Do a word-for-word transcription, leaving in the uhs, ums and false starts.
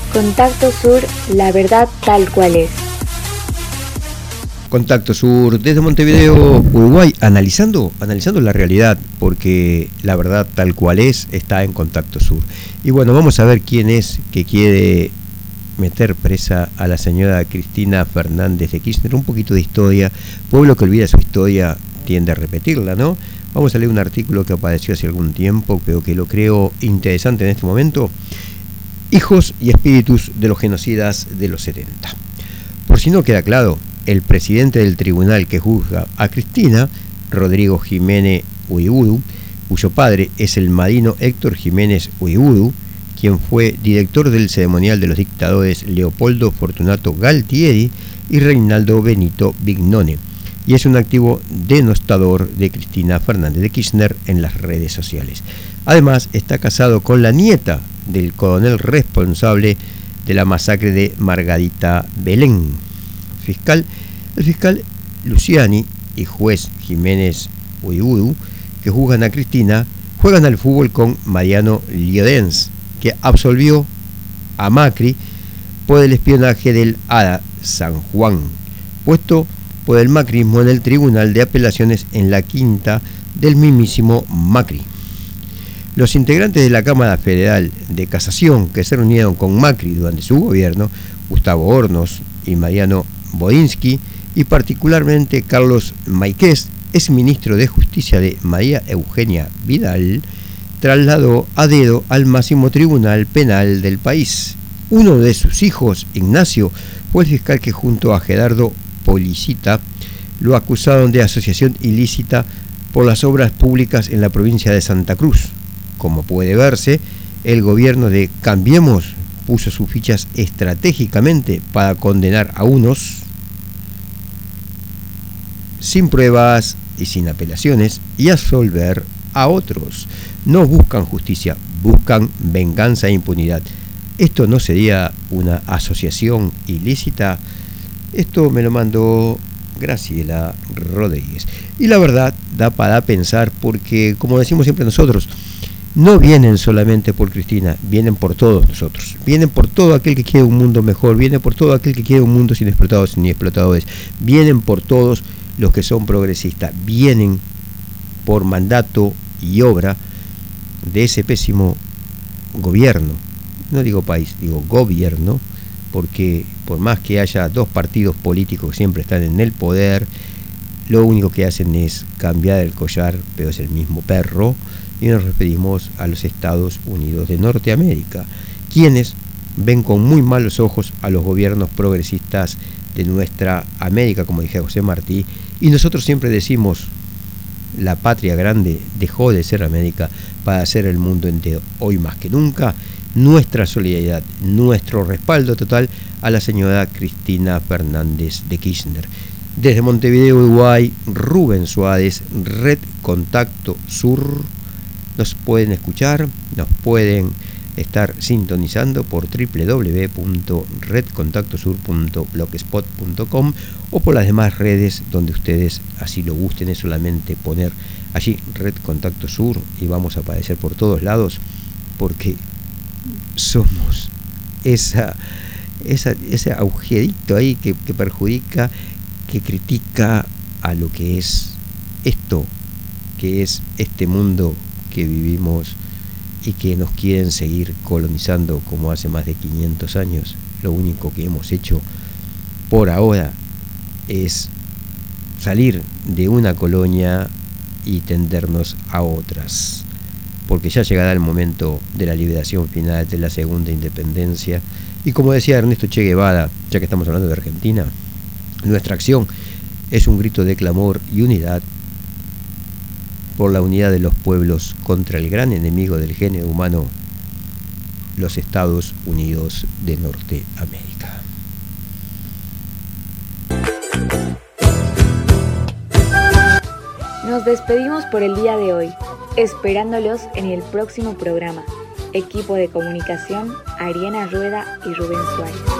Contacto Sur, la verdad tal cual es. Contacto Sur desde Montevideo, Uruguay, analizando, analizando la realidad, porque la verdad tal cual es está en Contacto Sur. Y bueno, vamos a ver quién es que quiere meter presa a la señora Cristina Fernández de Kirchner. Un poquito de historia. Pueblo que olvida su historia tiende a repetirla, ¿no? Vamos a leer un artículo que apareció hace algún tiempo, pero que lo creo interesante en este momento. Hijos y espíritus de los genocidas de los setenta. Por si no queda claro, el presidente del tribunal que juzga a Cristina, Rodrigo Jiménez Uiburu, cuyo padre es el marino Héctor Jiménez Uiburu, quien fue director del ceremonial de los dictadores Leopoldo Fortunato Galtieri y Reinaldo Benito Vignone, y es un activo denostador de Cristina Fernández de Kirchner en las redes sociales. Además, está casado con la nieta del coronel responsable de la masacre de Margarita Belén. Fiscal, el fiscal Luciani y juez Jiménez Uiburu, que juzgan a Cristina, juegan al fútbol con Mariano Llorens, que absolvió a Macri por el espionaje del A D A San Juan, puesto por el macrismo en el Tribunal de Apelaciones en la quinta del mismísimo Macri. Los integrantes de la Cámara Federal de Casación que se reunieron con Macri durante su gobierno, Gustavo Hornos y Mariano Bodinsky, y particularmente Carlos Maiquez, ex ministro de Justicia de María Eugenia Vidal, trasladó a dedo al máximo tribunal penal del país. Uno de sus hijos, Ignacio, fue el fiscal que junto a Gerardo Policita lo acusaron de asociación ilícita por las obras públicas en la provincia de Santa Cruz. Como puede verse, el gobierno de Cambiemos puso sus fichas estratégicamente para condenar a unos sin pruebas y sin apelaciones y absolver a otros. No buscan justicia, buscan venganza e impunidad. ¿Esto no sería una asociación ilícita? Esto me lo mandó Graciela Rodríguez. Y la verdad da para pensar porque, como decimos siempre nosotros, no vienen solamente por Cristina, vienen por todos nosotros. Vienen por todo aquel que quiere un mundo mejor, vienen por todo aquel que quiere un mundo sin explotados ni explotadores, vienen por todos los que son progresistas, vienen por mandato y obra de ese pésimo gobierno. No digo país, digo gobierno, porque por más que haya dos partidos políticos que siempre están en el poder, lo único que hacen es cambiar el collar, pero es el mismo perro. Y nos referimos a los Estados Unidos de Norteamérica, quienes ven con muy malos ojos a los gobiernos progresistas de nuestra América, como dije José Martí, y nosotros siempre decimos, la patria grande dejó de ser América para ser el mundo entero. Hoy más que nunca, nuestra solidaridad, nuestro respaldo total a la señora Cristina Fernández de Kirchner. Desde Montevideo, Uruguay, Rubén Suárez, Red Contacto Sur. Nos pueden escuchar, nos pueden estar sintonizando por doble u doble u doble u punto red contacto sur punto blogspot punto com o por las demás redes donde ustedes así lo gusten. Es solamente poner allí Red Contacto Sur y vamos a aparecer por todos lados, porque somos esa, esa, ese agujerito ahí que, que perjudica, que critica a lo que es esto, que es este mundo que vivimos y que nos quieren seguir colonizando como hace más de quinientos años. Lo único que hemos hecho por ahora es salir de una colonia y tendernos a otras, porque ya llegará el momento de la liberación final, de la segunda independencia. Y como decía Ernesto Che Guevara, ya que estamos hablando de Argentina, nuestra acción es un grito de clamor y unidad por la unidad de los pueblos contra el gran enemigo del género humano, los Estados Unidos de Norteamérica. Nos despedimos por el día de hoy, esperándolos en el próximo programa. Equipo de comunicación, Ariana Rueda y Rubén Suárez.